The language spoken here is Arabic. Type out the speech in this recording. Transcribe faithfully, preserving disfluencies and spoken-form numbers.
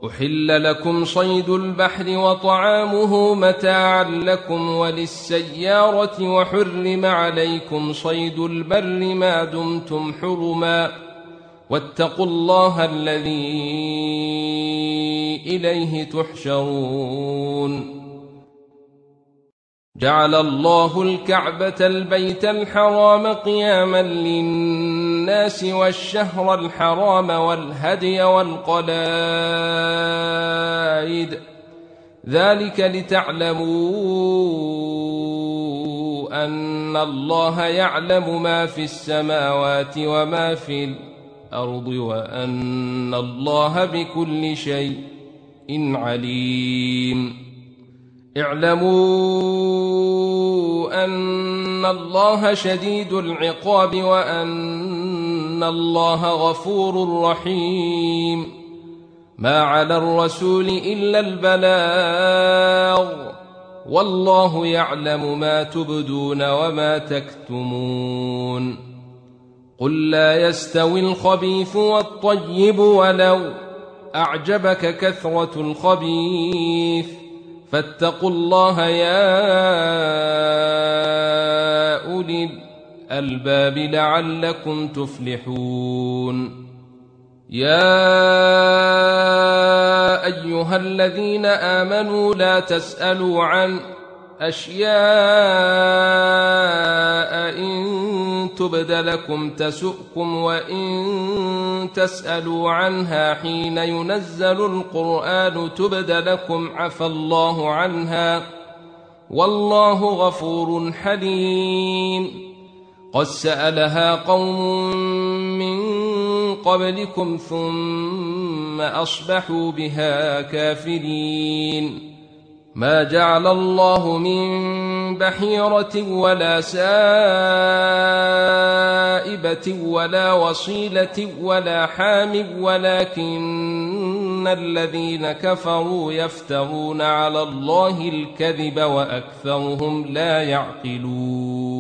أحل لكم صيد البحر وطعامه متاعا لكم وللسيارة وحرم عليكم صيد البر ما دمتم حرما واتقوا الله الذي إليه تحشرون. جعل الله الكعبة البيت الحرام قياما للناس والشهر الحرام والهدي والقلائد ذلك لتعلموا أن الله يعلم ما في السماوات وما في الأرض وأن الله بكل شيء عليم. اعلموا أن الله شديد العقاب وأن الله غفور رحيم. ما على الرسول إلا البلاغ والله يعلم ما تبدون وما تكتمون. قل لا يستوي الخبيث والطيب ولو أعجبك كثرة الخبيث فاتقوا الله يا أولي الألباب لعلكم تفلحون. يا أيها الذين آمنوا لا تسألوا عن أشياء إن تبد لكم تسؤكم وإن تسألوا عنها حين ينزل القرآن تبد لكم عفى الله عنها والله غفور حليم. قد سألها قوم من قبلكم ثم أصبحوا بها كافرين. ما جعل الله من بحيرة ولا سائبة ولا وصيلة ولا حام ولكن الذين كفروا يفترون على الله الكذب وأكثرهم لا يعقلون.